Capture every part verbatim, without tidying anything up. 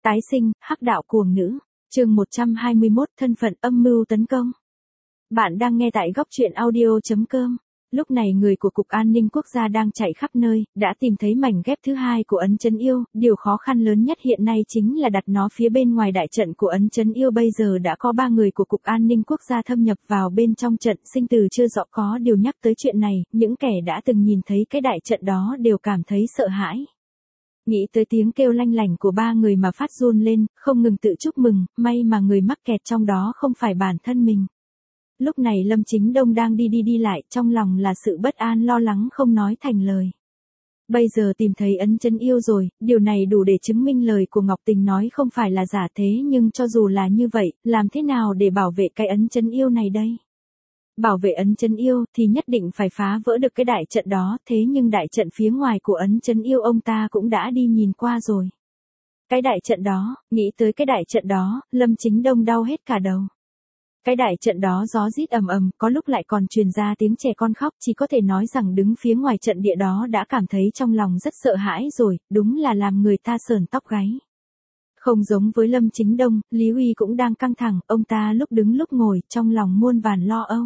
Tái sinh, hắc đạo cuồng nữ. Chương một trăm hai mươi mốt, thân phận âm mưu tấn công. Bạn đang nghe tại góc truyện audio chấm com. Lúc này người của Cục An ninh Quốc gia đang chạy khắp nơi, đã tìm thấy mảnh ghép thứ hai của ấn trấn yêu, điều khó khăn lớn nhất hiện nay chính là đặt nó phía bên ngoài đại trận của ấn trấn yêu. Bây giờ đã có ba người của Cục An ninh Quốc gia thâm nhập vào bên trong trận, sinh tử chưa rõ. Có điều nhắc tới chuyện này, những kẻ đã từng nhìn thấy cái đại trận đó đều cảm thấy sợ hãi. Nghĩ tới tiếng kêu lanh lảnh của ba người mà phát run lên, không ngừng tự chúc mừng, may mà người mắc kẹt trong đó không phải bản thân mình. Lúc này Lâm Chính Đông đang đi đi đi lại, trong lòng là sự bất an lo lắng không nói thành lời. Bây giờ tìm thấy ấn trấn yêu rồi, điều này đủ để chứng minh lời của Ngọc Tình nói không phải là giả. Thế nhưng cho dù là như vậy, làm thế nào để bảo vệ cái ấn trấn yêu này đây? Bảo vệ ấn trấn yêu thì nhất định phải phá vỡ được cái đại trận đó, thế nhưng đại trận phía ngoài của ấn trấn yêu ông ta cũng đã đi nhìn qua rồi. Cái đại trận đó, nghĩ tới cái đại trận đó, Lâm Chính Đông đau hết cả đầu. Cái đại trận đó gió rít ầm ầm, có lúc lại còn truyền ra tiếng trẻ con khóc, chỉ có thể nói rằng đứng phía ngoài trận địa đó đã cảm thấy trong lòng rất sợ hãi rồi, đúng là làm người ta sởn tóc gáy. Không giống với Lâm Chính Đông, Lý Huy cũng đang căng thẳng, ông ta lúc đứng lúc ngồi, trong lòng muôn vàn lo âu.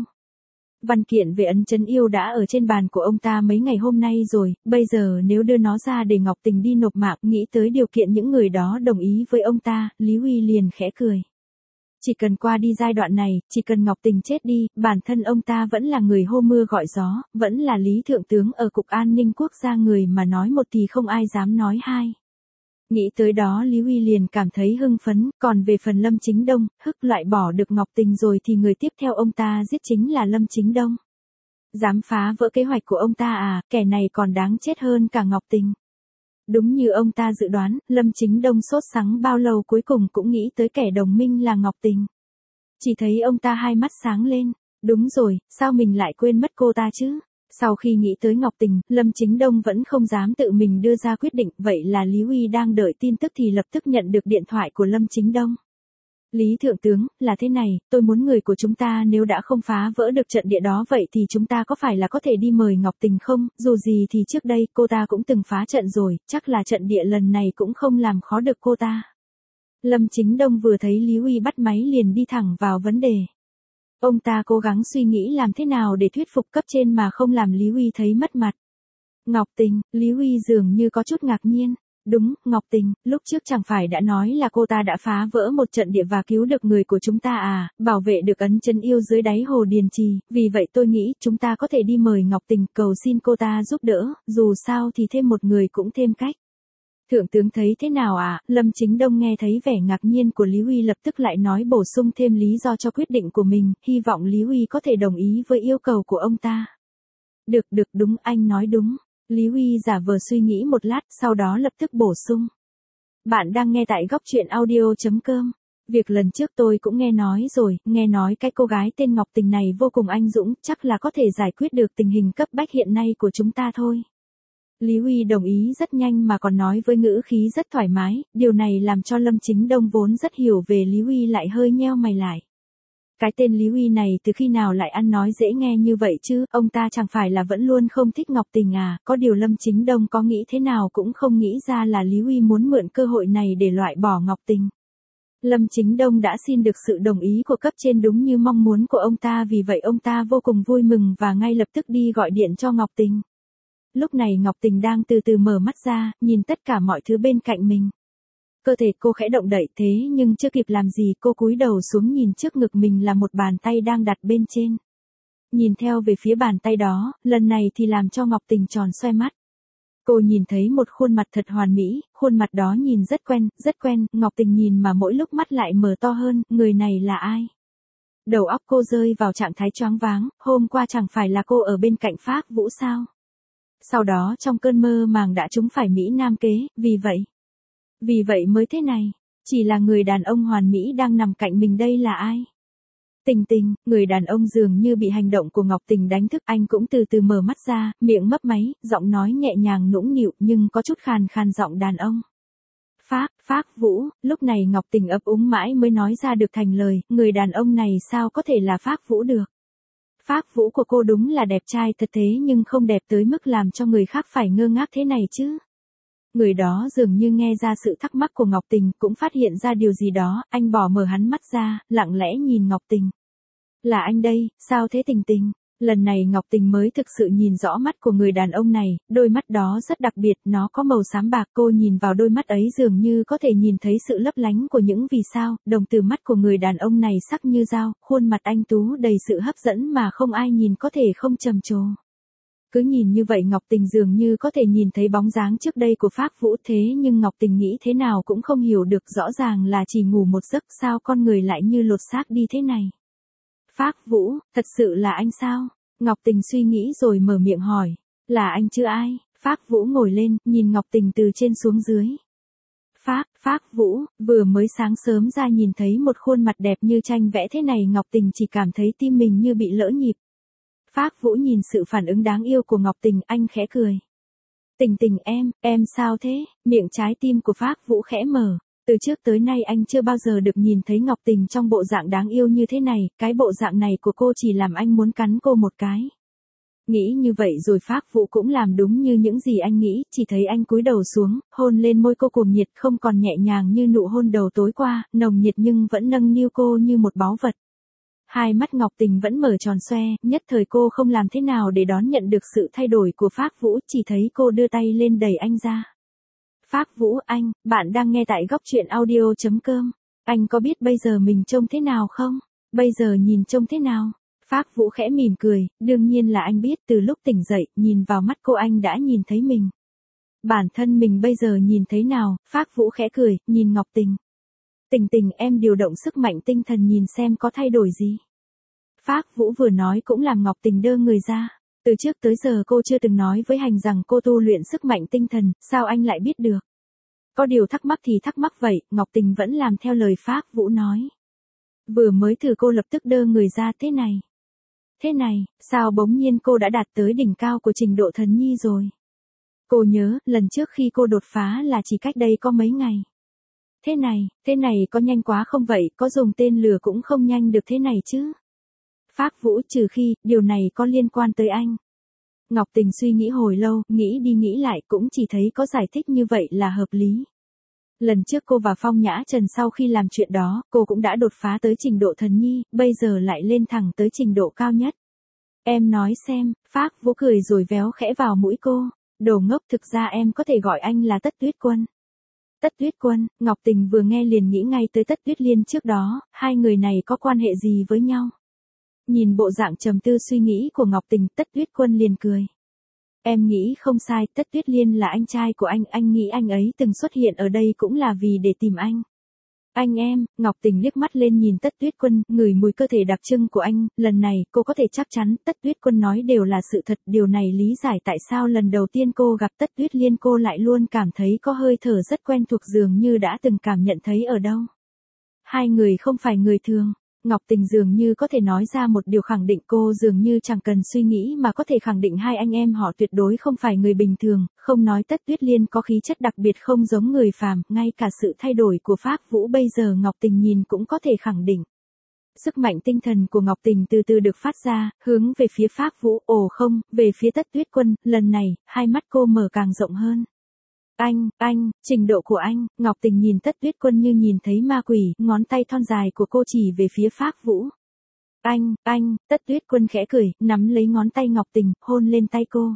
Văn kiện về ấn trấn yêu đã ở trên bàn của ông ta mấy ngày hôm nay rồi, bây giờ nếu đưa nó ra để Ngọc Tình đi nộp mạng, nghĩ tới điều kiện những người đó đồng ý với ông ta, Lý Huy liền khẽ cười. Chỉ cần qua đi giai đoạn này, chỉ cần Ngọc Tình chết đi, bản thân ông ta vẫn là người hô mưa gọi gió, vẫn là Lý Thượng tướng ở Cục An ninh Quốc gia, người mà nói một thì không ai dám nói hai. Nghĩ tới đó Lý Huy liền cảm thấy hưng phấn, còn về phần Lâm Chính Đông, hức loại bỏ được Ngọc Tình rồi thì người tiếp theo ông ta giết chính là Lâm Chính Đông. Dám phá vỡ kế hoạch của ông ta à, kẻ này còn đáng chết hơn cả Ngọc Tình. Đúng như ông ta dự đoán, Lâm Chính Đông sốt sắng bao lâu cuối cùng cũng nghĩ tới kẻ đồng minh là Ngọc Tình. Chỉ thấy ông ta hai mắt sáng lên, đúng rồi, sao mình lại quên mất cô ta chứ? Sau khi nghĩ tới Ngọc Tình, Lâm Chính Đông vẫn không dám tự mình đưa ra quyết định, vậy là Lý Huy đang đợi tin tức thì lập tức nhận được điện thoại của Lâm Chính Đông. Lý Thượng tướng, là thế này, tôi muốn người của chúng ta nếu đã không phá vỡ được trận địa đó vậy thì chúng ta có phải là có thể đi mời Ngọc Tình không? Dù gì thì trước đây cô ta cũng từng phá trận rồi, chắc là trận địa lần này cũng không làm khó được cô ta. Lâm Chính Đông vừa thấy Lý Huy bắt máy liền đi thẳng vào vấn đề. Ông ta cố gắng suy nghĩ làm thế nào để thuyết phục cấp trên mà không làm Lý Huy thấy mất mặt. Ngọc Tình, Lý Huy dường như có chút ngạc nhiên. Đúng, Ngọc Tình, lúc trước chẳng phải đã nói là cô ta đã phá vỡ một trận địa và cứu được người của chúng ta à, bảo vệ được ấn trấn yêu dưới đáy hồ Điền Trì, vì vậy tôi nghĩ chúng ta có thể đi mời Ngọc Tình, cầu xin cô ta giúp đỡ, dù sao thì thêm một người cũng thêm cách. Thượng tướng thấy thế nào à? Lâm Chính Đông nghe thấy vẻ ngạc nhiên của Lý Huy lập tức lại nói bổ sung thêm lý do cho quyết định của mình, hy vọng Lý Huy có thể đồng ý với yêu cầu của ông ta. Được được, đúng, anh nói đúng. Lý Huy giả vờ suy nghĩ một lát, sau đó lập tức bổ sung. Bạn đang nghe tại góc truyện audio chấm com. Việc lần trước tôi cũng nghe nói rồi, nghe nói cái cô gái tên Ngọc Tình này vô cùng anh dũng, chắc là có thể giải quyết được tình hình cấp bách hiện nay của chúng ta thôi. Lý Huy đồng ý rất nhanh mà còn nói với ngữ khí rất thoải mái, điều này làm cho Lâm Chính Đông vốn rất hiểu về Lý Huy lại hơi nheo mày lại. Cái tên Lý Huy này từ khi nào lại ăn nói dễ nghe như vậy chứ, ông ta chẳng phải là vẫn luôn không thích Ngọc Tình à, có điều Lâm Chính Đông có nghĩ thế nào cũng không nghĩ ra là Lý Huy muốn mượn cơ hội này để loại bỏ Ngọc Tình. Lâm Chính Đông đã xin được sự đồng ý của cấp trên đúng như mong muốn của ông ta, vì vậy ông ta vô cùng vui mừng và ngay lập tức đi gọi điện cho Ngọc Tình. Lúc này Ngọc Tình đang từ từ mở mắt ra, nhìn tất cả mọi thứ bên cạnh mình. Cơ thể cô khẽ động đậy, thế nhưng chưa kịp làm gì cô cúi đầu xuống nhìn trước ngực mình là một bàn tay đang đặt bên trên. Nhìn theo về phía bàn tay đó, lần này thì làm cho Ngọc Tình tròn xoe mắt. Cô nhìn thấy một khuôn mặt thật hoàn mỹ, khuôn mặt đó nhìn rất quen, rất quen, Ngọc Tình nhìn mà mỗi lúc mắt lại mở to hơn, người này là ai? Đầu óc cô rơi vào trạng thái choáng váng, hôm qua chẳng phải là cô ở bên cạnh Phác Vũ sao? Sau đó trong cơn mơ màng đã trúng phải Mỹ Nam kế, vì vậy. Vì vậy mới thế này, chỉ là người đàn ông hoàn mỹ đang nằm cạnh mình đây là ai? Tình Tình, người đàn ông dường như bị hành động của Ngọc Tình đánh thức, anh cũng từ từ mở mắt ra, miệng mấp máy, giọng nói nhẹ nhàng nũng nịu nhưng có chút khàn khàn giọng đàn ông. Phác, Phác Vũ, lúc này Ngọc Tình ấp úng mãi mới nói ra được thành lời, người đàn ông này sao có thể là Phác Vũ được? Phác Vũ của cô đúng là đẹp trai thật thế nhưng không đẹp tới mức làm cho người khác phải ngơ ngác thế này chứ. Người đó dường như nghe ra sự thắc mắc của Ngọc Tình, cũng phát hiện ra điều gì đó, anh bỏ mở hắn mắt ra, lặng lẽ nhìn Ngọc Tình. Là anh đây, sao thế Tình Tình? Lần này Ngọc Tình mới thực sự nhìn rõ mắt của người đàn ông này, đôi mắt đó rất đặc biệt, nó có màu xám bạc, cô nhìn vào đôi mắt ấy dường như có thể nhìn thấy sự lấp lánh của những vì sao, đồng từ mắt của người đàn ông này sắc như dao, khuôn mặt anh tú đầy sự hấp dẫn mà không ai nhìn có thể không trầm trồ. Cứ nhìn như vậy Ngọc Tình dường như có thể nhìn thấy bóng dáng trước đây của Phác Vũ, thế nhưng Ngọc Tình nghĩ thế nào cũng không hiểu được, rõ ràng là chỉ ngủ một giấc sao con người lại như lột xác đi thế này. Phác Vũ, thật sự là anh sao? Ngọc Tình suy nghĩ rồi mở miệng hỏi. Là anh chứ ai? Phác Vũ ngồi lên, nhìn Ngọc Tình từ trên xuống dưới. Phác, Phác Vũ, vừa mới sáng sớm ra nhìn thấy một khuôn mặt đẹp như tranh vẽ thế này Ngọc Tình chỉ cảm thấy tim mình như bị lỡ nhịp. Phác Vũ nhìn sự phản ứng đáng yêu của Ngọc Tình, anh khẽ cười. Tình Tình em, em sao thế? Miệng trái tim của Phác Vũ khẽ mở. Từ trước tới nay anh chưa bao giờ được nhìn thấy Ngọc Tình trong bộ dạng đáng yêu như thế này, cái bộ dạng này của cô chỉ làm anh muốn cắn cô một cái. Nghĩ như vậy rồi Phác Vũ cũng làm đúng như những gì anh nghĩ, chỉ thấy anh cúi đầu xuống, hôn lên môi cô cuồng nhiệt, không còn nhẹ nhàng như nụ hôn đầu tối qua, nồng nhiệt nhưng vẫn nâng niu cô như một báu vật. Hai mắt Ngọc Tình vẫn mở tròn xoe, nhất thời cô không làm thế nào để đón nhận được sự thay đổi của Phác Vũ, chỉ thấy cô đưa tay lên đẩy anh ra. Phác Vũ, anh, bạn đang nghe tại góc truyện audio chấm com. Anh có biết bây giờ mình trông thế nào không? Bây giờ nhìn trông thế nào? Phác Vũ khẽ mỉm cười, đương nhiên là anh biết, từ lúc tỉnh dậy, nhìn vào mắt cô anh đã nhìn thấy mình. Bản thân mình bây giờ nhìn thấy nào? Phác Vũ khẽ cười, nhìn Ngọc Tình. Tình Tình em điều động sức mạnh tinh thần nhìn xem có thay đổi gì. Phác Vũ vừa nói cũng làm Ngọc Tình đơ người ra. Từ trước tới giờ cô chưa từng nói với Hành rằng cô tu luyện sức mạnh tinh thần, sao anh lại biết được? Có điều thắc mắc thì thắc mắc vậy, Ngọc Tình vẫn làm theo lời Phác Vũ nói. Vừa mới thử cô lập tức đơ người ra thế này. Thế này, sao bỗng nhiên cô đã đạt tới đỉnh cao của trình độ thần nhi rồi? Cô nhớ, lần trước khi cô đột phá là chỉ cách đây có mấy ngày. Thế này, thế này có nhanh quá không vậy, có dùng tên lửa cũng không nhanh được thế này chứ? Phác Vũ, trừ khi, điều này có liên quan tới anh. Ngọc Tình suy nghĩ hồi lâu, nghĩ đi nghĩ lại cũng chỉ thấy có giải thích như vậy là hợp lý. Lần trước cô và Phong Nhã Trần sau khi làm chuyện đó, cô cũng đã đột phá tới trình độ thần nhi, bây giờ lại lên thẳng tới trình độ cao nhất. Em nói xem, Phác Vũ cười rồi véo khẽ vào mũi cô. Đồ ngốc, thực ra em có thể gọi anh là Tất Tuyết Quân. Tất Tuyết Quân, Ngọc Tình vừa nghe liền nghĩ ngay tới Tất Tuyết Liên trước đó, hai người này có quan hệ gì với nhau? Nhìn bộ dạng trầm tư suy nghĩ của Ngọc Tình, Tất Tuyết Quân liền cười. Em nghĩ không sai, Tất Tuyết Liên là anh trai của anh, anh nghĩ anh ấy từng xuất hiện ở đây cũng là vì để tìm anh. Anh em, Ngọc Tình liếc mắt lên nhìn Tất Tuyết Quân, ngửi mùi cơ thể đặc trưng của anh, lần này cô có thể chắc chắn Tất Tuyết Quân nói đều là sự thật, điều này lý giải tại sao lần đầu tiên cô gặp Tất Tuyết Liên cô lại luôn cảm thấy có hơi thở rất quen thuộc dường như đã từng cảm nhận thấy ở đâu. Hai người không phải người thường. Ngọc Tình dường như có thể nói ra một điều khẳng định, cô dường như chẳng cần suy nghĩ mà có thể khẳng định hai anh em họ tuyệt đối không phải người bình thường, không nói Tất Tuyết Liên có khí chất đặc biệt không giống người phàm, ngay cả sự thay đổi của Phác Vũ bây giờ Ngọc Tình nhìn cũng có thể khẳng định. Sức mạnh tinh thần của Ngọc Tình từ từ được phát ra, hướng về phía Phác Vũ, ồ không, về phía Tất Tuyết Quân, lần này, hai mắt cô mở càng rộng hơn. Anh, anh, trình độ của anh, Ngọc Tình nhìn Tất Tuyết Quân như nhìn thấy ma quỷ, ngón tay thon dài của cô chỉ về phía Phác Vũ. Anh, anh, Tất Tuyết Quân khẽ cười, nắm lấy ngón tay Ngọc Tình, hôn lên tay cô.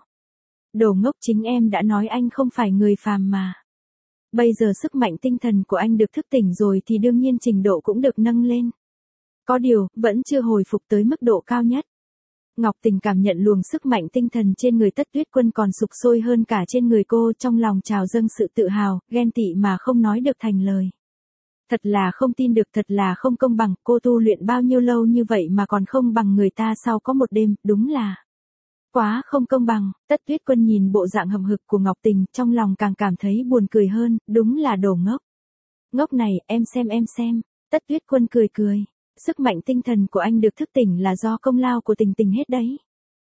Đồ ngốc, chính em đã nói anh không phải người phàm mà. Bây giờ sức mạnh tinh thần của anh được thức tỉnh rồi thì đương nhiên trình độ cũng được nâng lên. Có điều, vẫn chưa hồi phục tới mức độ cao nhất. Ngọc Tình cảm nhận luồng sức mạnh tinh thần trên người Tất Tuyết Quân còn sục sôi hơn cả trên người cô, trong lòng trào dâng sự tự hào, ghen tị mà không nói được thành lời. Thật là không tin được, thật là không công bằng, cô tu luyện bao nhiêu lâu như vậy mà còn không bằng người ta sau có một đêm, đúng là quá không công bằng. Tất Tuyết Quân nhìn bộ dạng hậm hực của Ngọc Tình, trong lòng càng cảm thấy buồn cười hơn, đúng là đồ ngốc. Ngốc này, em xem em xem. Tất Tuyết Quân cười cười. Sức mạnh tinh thần của anh được thức tỉnh là do công lao của Tình Tình hết đấy.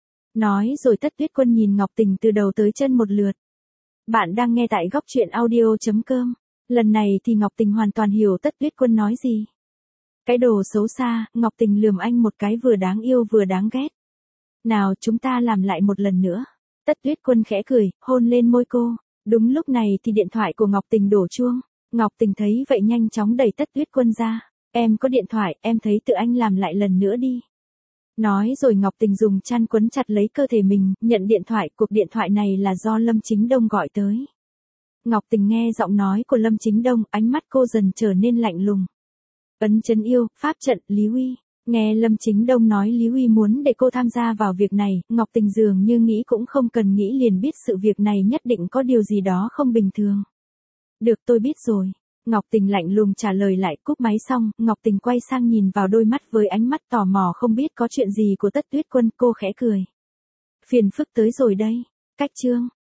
Nói rồi Tất Tuyết Quân nhìn Ngọc Tình từ đầu tới chân một lượt. Bạn đang nghe tại góc truyện audio chấm com. Lần này thì Ngọc Tình hoàn toàn hiểu Tất Tuyết Quân nói gì. Cái đồ xấu xa, Ngọc Tình lườm anh một cái vừa đáng yêu vừa đáng ghét. Nào chúng ta làm lại một lần nữa. Tất Tuyết Quân khẽ cười, hôn lên môi cô. Đúng lúc này thì điện thoại của Ngọc Tình đổ chuông. Ngọc Tình thấy vậy nhanh chóng đẩy Tất Tuyết Quân ra. Em có điện thoại, em thấy tự anh làm lại lần nữa đi. Nói rồi Ngọc Tình dùng chăn quấn chặt lấy cơ thể mình, nhận điện thoại, cuộc điện thoại này là do Lâm Chính Đông gọi tới. Ngọc Tình nghe giọng nói của Lâm Chính Đông, ánh mắt cô dần trở nên lạnh lùng. Ấn Chấn Yêu, pháp trận, Lý Uy. Nghe Lâm Chính Đông nói Lý Uy muốn để cô tham gia vào việc này, Ngọc Tình dường như nghĩ cũng không cần nghĩ liền biết sự việc này nhất định có điều gì đó không bình thường. Được, tôi biết rồi. Ngọc Tình lạnh lùng trả lời lại. Cúp máy xong, Ngọc Tình quay sang nhìn vào đôi mắt với ánh mắt tò mò không biết có chuyện gì của Tất Tuyết Quân, cô khẽ cười. Phiền phức tới rồi đây. Cách chương